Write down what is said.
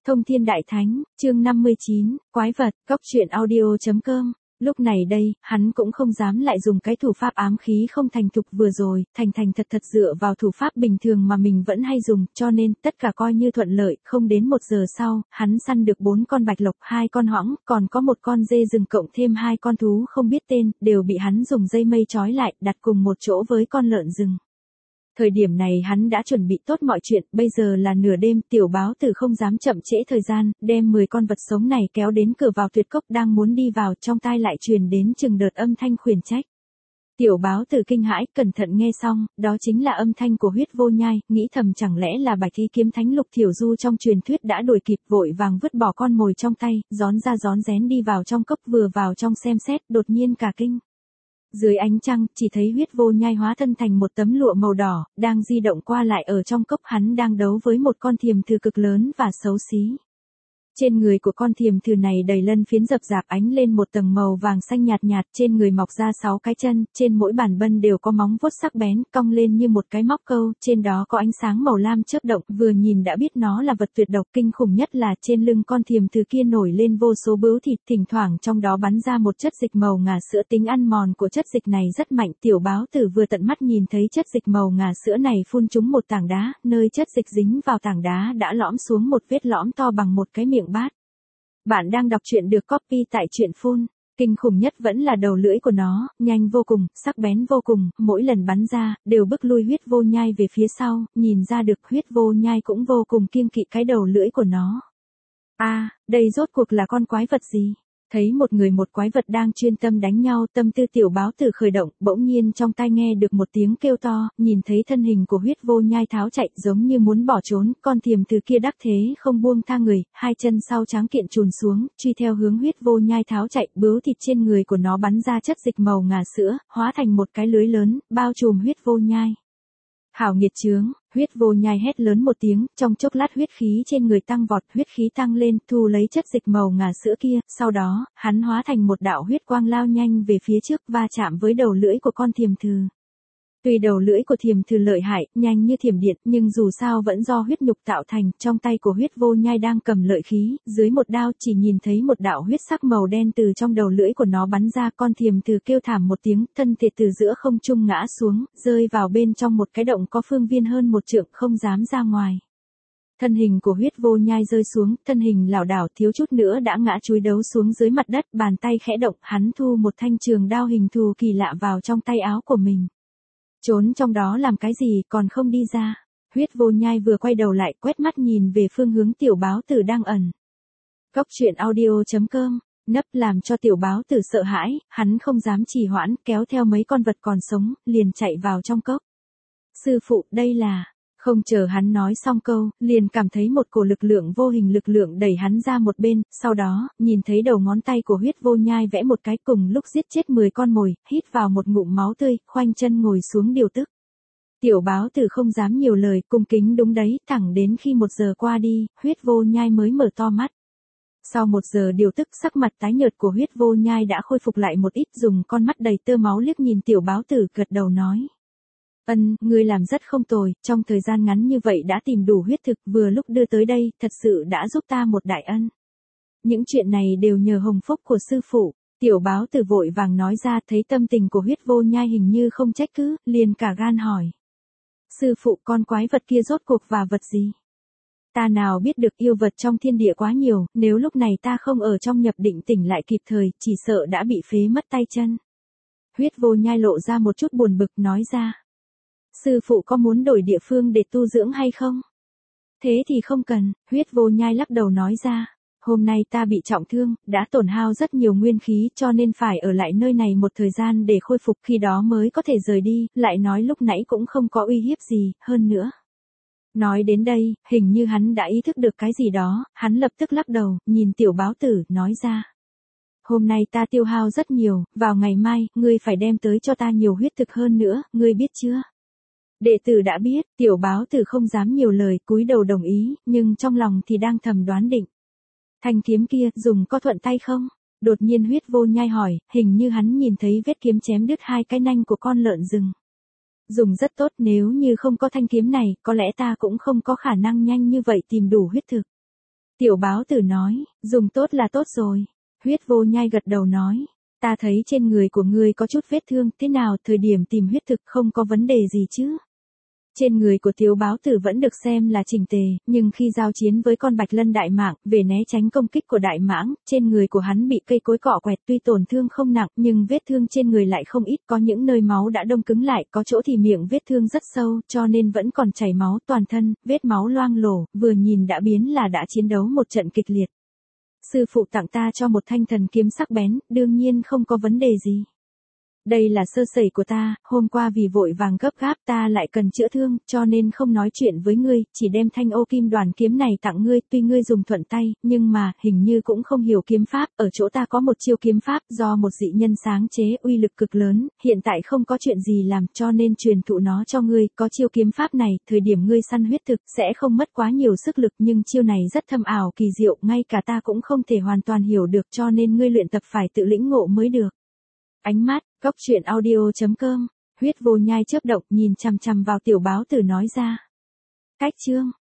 Thông Thiên Đại Thánh, chương 59, Quái vật, Cốc truyện audio.com. Lúc này đây, hắn cũng không dám lại dùng cái thủ pháp ám khí không thành thục vừa rồi, thành thật dựa vào thủ pháp bình thường mà mình vẫn hay dùng, cho nên, tất cả coi như thuận lợi, không đến 1 giờ sau, hắn săn được 4 con bạch lộc, 2 con hoãng, còn có 1 con dê rừng cộng thêm 2 con thú không biết tên, đều bị hắn dùng dây mây trói lại, đặt cùng một chỗ với con lợn rừng. Thời điểm này hắn đã chuẩn bị tốt mọi chuyện, bây giờ là nửa đêm, tiểu báo tử không dám chậm trễ thời gian, đem 10 con vật sống này kéo đến cửa vào tuyệt cốc đang muốn đi vào, trong tai lại truyền đến chừng đợt âm thanh khuyển trách. Tiểu báo tử kinh hãi, cẩn thận nghe xong, đó chính là âm thanh của Huyết Vô Nhai, nghĩ thầm chẳng lẽ là Bạch Thi Kiếm Thánh Lục Thiểu Du trong truyền thuyết đã đuổi kịp, vội vàng vứt bỏ con mồi trong tay, rón ra rón rén đi vào trong cốc, vừa vào trong xem xét, đột nhiên cả kinh. Dưới ánh trăng, chỉ thấy Huyết Vô Nhai hóa thân thành một tấm lụa màu đỏ, đang di động qua lại ở trong cốc, hắn đang đấu với một con thiềm thử cực lớn và xấu xí. Trên người của con thiềm thử này đầy lân phiến rập rạp ánh lên một tầng màu vàng xanh nhạt nhạt, trên người mọc ra 6 cái chân, trên mỗi bàn bân đều có móng vuốt sắc bén, cong lên như một cái móc câu, trên đó có ánh sáng màu lam chớp động, vừa nhìn đã biết nó là vật tuyệt độc. Kinh khủng nhất là trên lưng con thiềm thử kia nổi lên vô số bướu thịt, thỉnh thoảng trong đó bắn ra một chất dịch màu ngà sữa, tính ăn mòn của chất dịch này rất mạnh. Tiểu báo tử vừa tận mắt nhìn thấy chất dịch màu ngà sữa này phun trúng một tảng đá, nơi chất dịch dính vào tảng đá đã lõm xuống một vết lõm to bằng một cái miệng bát. Bạn đang đọc truyện được copy tại truyện phun. Kinh khủng nhất vẫn là đầu lưỡi của nó, nhanh vô cùng, sắc bén vô cùng, mỗi lần bắn ra, đều bức lui Huyết Vô Nhai về phía sau, nhìn ra được Huyết Vô Nhai cũng vô cùng kiêng kỵ cái đầu lưỡi của nó. Đây rốt cuộc là con quái vật gì? Thấy một người một quái vật đang chuyên tâm đánh nhau, tâm tư tiểu báo tử khởi động, bỗng nhiên trong tai nghe được một tiếng kêu to, nhìn thấy thân hình của Huyết Vô Nhai tháo chạy giống như muốn bỏ trốn, con thiềm từ kia đắc thế không buông tha người, 2 chân sau tráng kiện chùn xuống, truy theo hướng Huyết Vô Nhai tháo chạy, bướu thịt trên người của nó bắn ra chất dịch màu ngà sữa, hóa thành một cái lưới lớn, bao trùm Huyết Vô Nhai. Hảo nghiệt chướng, Huyết Vô Nhai hét lớn một tiếng, trong chốc lát huyết khí trên người tăng vọt, huyết khí tăng lên, thu lấy chất dịch màu ngà sữa kia, sau đó, hắn hóa thành một đạo huyết quang lao nhanh về phía trước, va chạm với đầu lưỡi của con thiềm thử. Tuy đầu lưỡi của thiềm thử lợi hại, nhanh như thiểm điện, nhưng dù sao vẫn do huyết nhục tạo thành, trong tay của Huyết Vô Nhai đang cầm lợi khí, dưới một đao chỉ nhìn thấy một đạo huyết sắc màu đen từ trong đầu lưỡi của nó bắn ra, con thiềm thử kêu thảm một tiếng, thân thể từ giữa không trung ngã xuống, rơi vào bên trong một cái động có phương viên hơn 1 trượng, không dám ra ngoài. Thân hình của Huyết Vô Nhai rơi xuống, thân hình lảo đảo thiếu chút nữa đã ngã chúi đấu xuống dưới mặt đất, bàn tay khẽ động, hắn thu một thanh trường đao hình thù kỳ lạ vào trong tay áo của mình. Trốn trong đó làm cái gì, còn không đi ra. Huyết Vô Nhai vừa quay đầu lại, quét mắt nhìn về phương hướng tiểu báo tử đang ẩn. Cốc truyện audio.com, nấp làm cho tiểu báo tử sợ hãi, hắn không dám trì hoãn, kéo theo mấy con vật còn sống, liền chạy vào trong cốc. Sư phụ, đây là... Không chờ hắn nói xong câu, liền cảm thấy một cổ lực lượng vô hình lực lượng đẩy hắn ra một bên, sau đó, nhìn thấy đầu ngón tay của Huyết Vô Nhai vẽ một cái, cùng lúc giết chết 10 con mồi, hít vào một ngụm máu tươi, khoanh chân ngồi xuống điều tức. Tiểu báo tử không dám nhiều lời, cung kính đúng đấy, thẳng đến khi 1 giờ qua đi, Huyết Vô Nhai mới mở to mắt. Sau 1 giờ điều tức, sắc mặt tái nhợt của Huyết Vô Nhai đã khôi phục lại một ít, dùng con mắt đầy tơ máu liếc nhìn tiểu báo tử, gật đầu nói. Ngươi làm rất không tồi, trong thời gian ngắn như vậy đã tìm đủ huyết thực, vừa lúc đưa tới đây, thật sự đã giúp ta một đại ân. Những chuyện này đều nhờ hồng phúc của sư phụ. Tiểu báo tử vội vàng nói ra, thấy tâm tình của Huyết Vô Nhai hình như không trách cứ, liền cả gan hỏi. Sư phụ, con quái vật kia rốt cuộc và vật gì? Ta nào biết được, yêu vật trong thiên địa quá nhiều, nếu lúc này ta không ở trong nhập định tỉnh lại kịp thời, chỉ sợ đã bị phế mất tay chân. Huyết Vô Nhai lộ ra một chút buồn bực, nói ra. Sư phụ có muốn đổi địa phương để tu dưỡng hay không? Thế thì không cần, Huyết Vô Nhai lắc đầu nói ra. Hôm nay ta bị trọng thương, đã tổn hao rất nhiều nguyên khí, cho nên phải ở lại nơi này một thời gian để khôi phục, khi đó mới có thể rời đi, lại nói lúc nãy cũng không có uy hiếp gì, hơn nữa. Nói đến đây, hình như hắn đã ý thức được cái gì đó, hắn lập tức lắc đầu, nhìn tiểu báo tử, nói ra. Hôm nay ta tiêu hao rất nhiều, vào ngày mai, ngươi phải đem tới cho ta nhiều huyết thực hơn nữa, ngươi biết chưa? Đệ tử đã biết, tiểu báo tử không dám nhiều lời, cúi đầu đồng ý, nhưng trong lòng thì đang thầm đoán định. Thanh kiếm kia, dùng có thuận tay không? Đột nhiên Huyết Vô Nhai hỏi, hình như hắn nhìn thấy vết kiếm chém đứt 2 cái nanh của con lợn rừng. Dùng rất tốt, nếu như không có thanh kiếm này, có lẽ ta cũng không có khả năng nhanh như vậy tìm đủ huyết thực. Tiểu báo tử nói, dùng tốt là tốt rồi. Huyết vô nhai gật đầu nói, ta thấy trên người của ngươi có chút vết thương, thế nào thời điểm tìm huyết thực không có vấn đề gì chứ? Trên người của Tiếu báo tử vẫn được xem là chỉnh tề, nhưng khi giao chiến với con bạch lân đại mãng, về né tránh công kích của đại mãng, trên người của hắn bị cây cối cọ quẹt, tuy tổn thương không nặng nhưng vết thương trên người lại không ít, có những nơi máu đã đông cứng lại, có chỗ thì miệng vết thương rất sâu, cho nên vẫn còn chảy máu toàn thân, vết máu loang lổ, vừa nhìn đã biến là đã chiến đấu một trận kịch liệt. Sư phụ tặng ta cho một thanh thần kiếm sắc bén, đương nhiên không có vấn đề gì. Đây là sơ sẩy của ta, hôm qua vì vội vàng gấp gáp ta lại cần chữa thương, cho nên không nói chuyện với ngươi, chỉ đem thanh ô kim đoàn kiếm này tặng ngươi, tuy ngươi dùng thuận tay, nhưng mà, hình như cũng không hiểu kiếm pháp, ở chỗ ta có một chiêu kiếm pháp do một dị nhân sáng chế, uy lực cực lớn, hiện tại không có chuyện gì làm, cho nên truyền thụ nó cho ngươi, có chiêu kiếm pháp này, thời điểm ngươi săn huyết thực, sẽ không mất quá nhiều sức lực, nhưng chiêu này rất thâm ảo kỳ diệu, ngay cả ta cũng không thể hoàn toàn hiểu được, cho nên ngươi luyện tập phải tự lĩnh ngộ mới được. Ánh mắt, góc truyện audio.com, huyết vô nhai chớp động nhìn chằm chằm vào tiểu báo tử nói ra. Cách chương.